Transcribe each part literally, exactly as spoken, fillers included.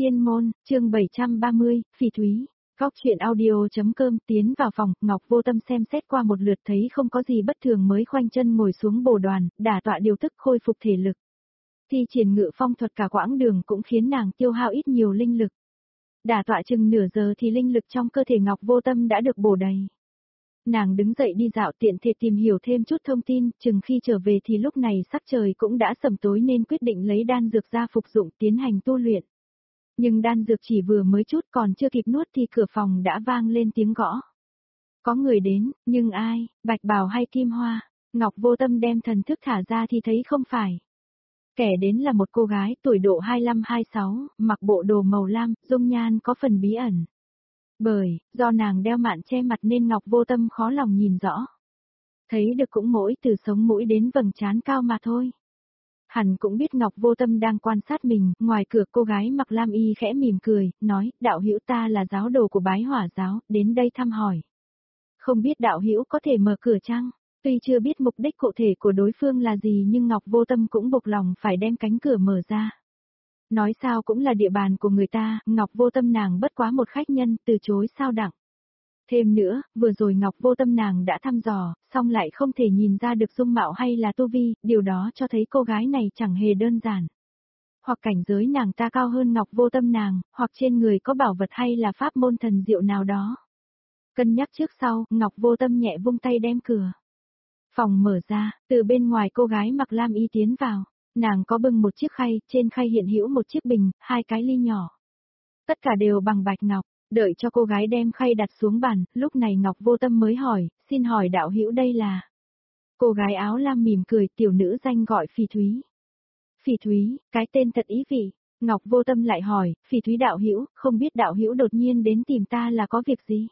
Tiên môn, chương bảy trăm ba mươi, Phỉ Thúy. Góc truyện audio.com tiến vào phòng, Ngọc Vô Tâm xem xét qua một lượt thấy không có gì bất thường mới khoanh chân ngồi xuống bồ đoàn, đả tọa điều tức khôi phục thể lực. Thi triển ngự phong thuật cả quãng đường cũng khiến nàng tiêu hao ít nhiều linh lực. Đả tọa chừng nửa giờ thì linh lực trong cơ thể Ngọc Vô Tâm đã được bổ đầy. Nàng đứng dậy đi dạo tiện thể tìm hiểu thêm chút thông tin, chừng khi trở về thì lúc này sắc trời cũng đã sầm tối nên quyết định lấy đan dược ra phục dụng tiến hành tu luyện. Nhưng đan dược chỉ vừa mới chút còn chưa kịp nuốt thì cửa phòng đã vang lên tiếng gõ. Có người đến, nhưng ai, Bạch Bào hay Kim Hoa? Ngọc Vô Tâm đem thần thức thả ra thì thấy không phải. Kẻ đến là một cô gái tuổi độ hai mươi lăm hai mươi sáu, mặc bộ đồ màu lam, dung nhan có phần bí ẩn. Bởi, do nàng đeo mạn che mặt nên Ngọc Vô Tâm khó lòng nhìn rõ. Thấy được cũng mỗi từ sống mũi đến vầng trán cao mà thôi. Hẳn cũng biết Ngọc Vô Tâm đang quan sát mình, ngoài cửa cô gái mặc lam y khẽ mỉm cười, nói, đạo hữu ta là giáo đồ của Bái Hỏa giáo, đến đây thăm hỏi. Không biết đạo hữu có thể mở cửa chăng? Tuy chưa biết mục đích cụ thể của đối phương là gì nhưng Ngọc Vô Tâm cũng buộc lòng phải đem cánh cửa mở ra. Nói sao cũng là địa bàn của người ta, Ngọc Vô Tâm nàng bất quá một khách nhân, từ chối sao đặng. Thêm nữa, vừa rồi Ngọc Vô Tâm nàng đã thăm dò, song lại không thể nhìn ra được dung mạo hay là tu vi, điều đó cho thấy cô gái này chẳng hề đơn giản. Hoặc cảnh giới nàng ta cao hơn Ngọc Vô Tâm nàng, hoặc trên người có bảo vật hay là pháp môn thần diệu nào đó. Cân nhắc trước sau, Ngọc Vô Tâm nhẹ vung tay đem cửa phòng mở ra, từ bên ngoài cô gái mặc lam y tiến vào, nàng có bưng một chiếc khay, trên khay hiện hữu một chiếc bình, hai cái ly nhỏ. Tất cả đều bằng bạch ngọc. Đợi cho cô gái đem khay đặt xuống bàn, lúc này Ngọc Vô Tâm mới hỏi, xin hỏi đạo hữu đây là. Cô gái áo lam mỉm cười, tiểu nữ danh gọi Phỉ Thúy. Phỉ Thúy, cái tên thật ý vị. Ngọc Vô Tâm lại hỏi, Phỉ Thúy đạo hữu, không biết đạo hữu đột nhiên đến tìm ta là có việc gì?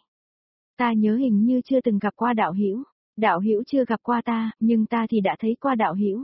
Ta nhớ hình như chưa từng gặp qua đạo hữu. Đạo hữu chưa gặp qua ta, nhưng ta thì đã thấy qua đạo hữu.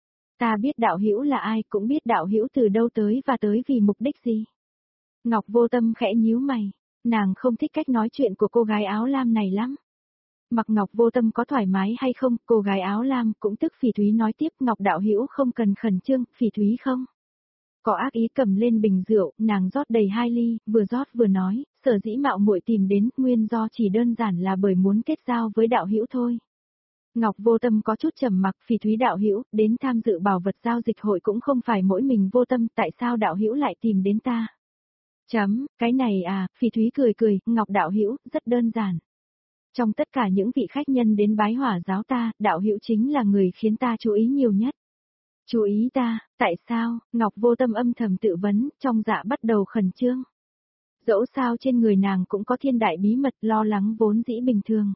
Ta biết đạo hữu là ai, cũng biết đạo hữu từ đâu tới và tới vì mục đích gì. Ngọc Vô Tâm khẽ nhíu mày. Nàng không thích cách nói chuyện của cô gái áo lam này lắm. Mặc Ngọc Vô Tâm có thoải mái hay không, cô gái áo lam cũng tức Phỉ Thúy nói tiếp, Ngọc đạo hữu không cần khẩn trương, Phỉ Thúy không? Có ác ý cầm lên bình rượu, nàng rót đầy hai ly, vừa rót vừa nói, sở dĩ mạo muội tìm đến, nguyên do chỉ đơn giản là bởi muốn kết giao với đạo hữu thôi. Ngọc Vô Tâm có chút trầm mặc, Phỉ Thúy đạo hữu, đến tham dự bảo vật giao dịch hội cũng không phải mỗi mình Vô Tâm, tại sao đạo hữu lại tìm đến ta? Chấm, cái này à, Phỉ Thúy cười cười, Ngọc đạo hữu, rất đơn giản. Trong tất cả những vị khách nhân đến Bái Hỏa giáo ta, đạo hữu chính là người khiến ta chú ý nhiều nhất. Chú ý ta, tại sao? Ngọc Vô Tâm âm thầm tự vấn, trong dạ bắt đầu khẩn trương. Dẫu sao trên người nàng cũng có thiên đại bí mật, lo lắng vốn dĩ bình thường.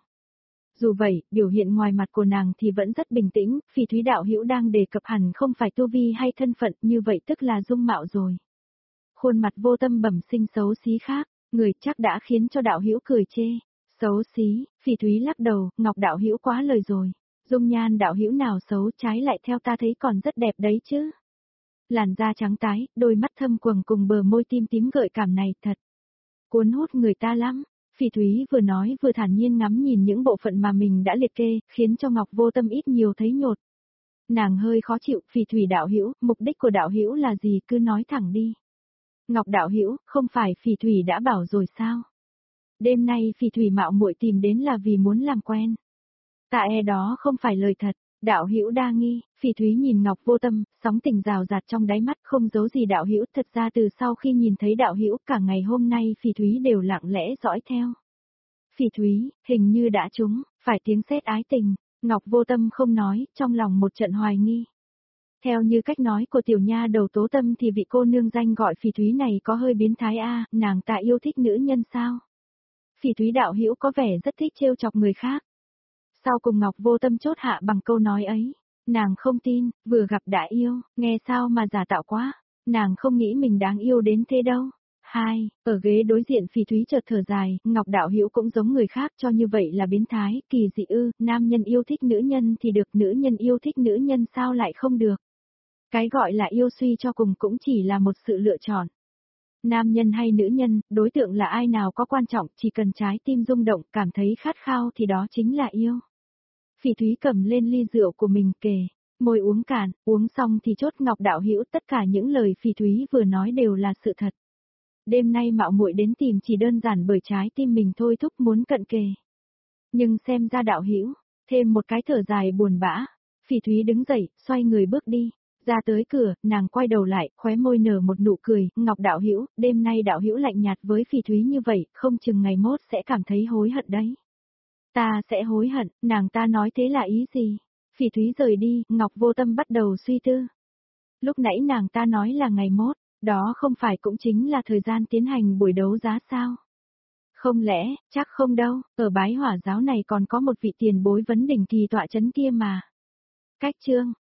Dù vậy, biểu hiện ngoài mặt của nàng thì vẫn rất bình tĩnh, Phỉ Thúy đạo hữu đang đề cập hẳn không phải tu vi hay thân phận, như vậy tức là dung mạo rồi. Khuôn mặt Vô Tâm bẩm sinh xấu xí khác, người chắc đã khiến cho đạo hữu cười chê. Xấu xí, Phỉ Thúy lắc đầu, Ngọc đạo hữu quá lời rồi. Dung nhan đạo hữu nào xấu, trái lại theo ta thấy còn rất đẹp đấy chứ. Làn da trắng tái, đôi mắt thâm quầng cùng bờ môi tim tím gợi cảm này thật cuốn hút người ta lắm. Phỉ Thúy vừa nói vừa thản nhiên ngắm nhìn những bộ phận mà mình đã liệt kê, khiến cho Ngọc Vô Tâm ít nhiều thấy nhột. Nàng hơi khó chịu, Phỉ Thúy đạo hữu, mục đích của đạo hữu là gì, cứ nói thẳng đi. Ngọc đạo hữu, không phải Phỉ Thúy đã bảo rồi sao? Đêm nay Phỉ Thúy mạo muội tìm đến là vì muốn làm quen. Ta e đó không phải lời thật, đạo hữu đa nghi. Phỉ Thúy nhìn Ngọc Vô Tâm, sóng tình rào rạt trong đáy mắt, không giấu gì đạo hữu, thật ra từ sau khi nhìn thấy đạo hữu, cả ngày hôm nay Phỉ Thúy đều lặng lẽ dõi theo. Phỉ Thúy, hình như đã trúng, phải tiếng sét ái tình. Ngọc Vô Tâm không nói, trong lòng một trận hoài nghi. Theo như cách nói của tiểu nha đầu Tố Tâm thì vị cô nương danh gọi Phỉ Thúy này có hơi biến thái a, nàng ta yêu thích nữ nhân sao? Phỉ Thúy đạo hữu có vẻ rất thích trêu chọc người khác. Sau cùng Ngọc Vô Tâm chốt hạ bằng câu nói ấy, nàng không tin, vừa gặp đã yêu, nghe sao mà giả tạo quá, nàng không nghĩ mình đáng yêu đến thế đâu. Hai, ở ghế đối diện Phỉ Thúy chợt thở dài, Ngọc đạo hữu cũng giống người khác cho như vậy là biến thái, kỳ dị ư, nam nhân yêu thích nữ nhân thì được, nữ nhân yêu thích nữ nhân sao lại không được. Cái gọi là yêu suy cho cùng cũng chỉ là một sự lựa chọn. Nam nhân hay nữ nhân, đối tượng là ai nào có quan trọng, chỉ cần trái tim rung động, cảm thấy khát khao thì đó chính là yêu. Phỉ Thúy cầm lên ly rượu của mình kề, môi uống cạn, uống xong thì chốt Ngọc đạo hữu, tất cả những lời Phỉ Thúy vừa nói đều là sự thật. Đêm nay mạo muội đến tìm chỉ đơn giản bởi trái tim mình thôi thúc muốn cận kề. Nhưng xem ra đạo hữu, thêm một cái thở dài buồn bã. Phỉ Thúy đứng dậy, xoay người bước đi. Ra tới cửa, nàng quay đầu lại, khóe môi nở một nụ cười, Ngọc đạo hữu, đêm nay đạo hữu lạnh nhạt với Phỉ Thúy như vậy, không chừng ngày mốt sẽ cảm thấy hối hận đấy. Ta sẽ hối hận, nàng ta nói thế là ý gì? Phỉ Thúy rời đi, Ngọc Vô Tâm bắt đầu suy tư. Lúc nãy nàng ta nói là ngày mốt, đó không phải cũng chính là thời gian tiến hành buổi đấu giá sao? Không lẽ, chắc không đâu, ở Bái Hỏa giáo này còn có một vị tiền bối vấn đỉnh kỳ tọa chấn kia mà. Cách chương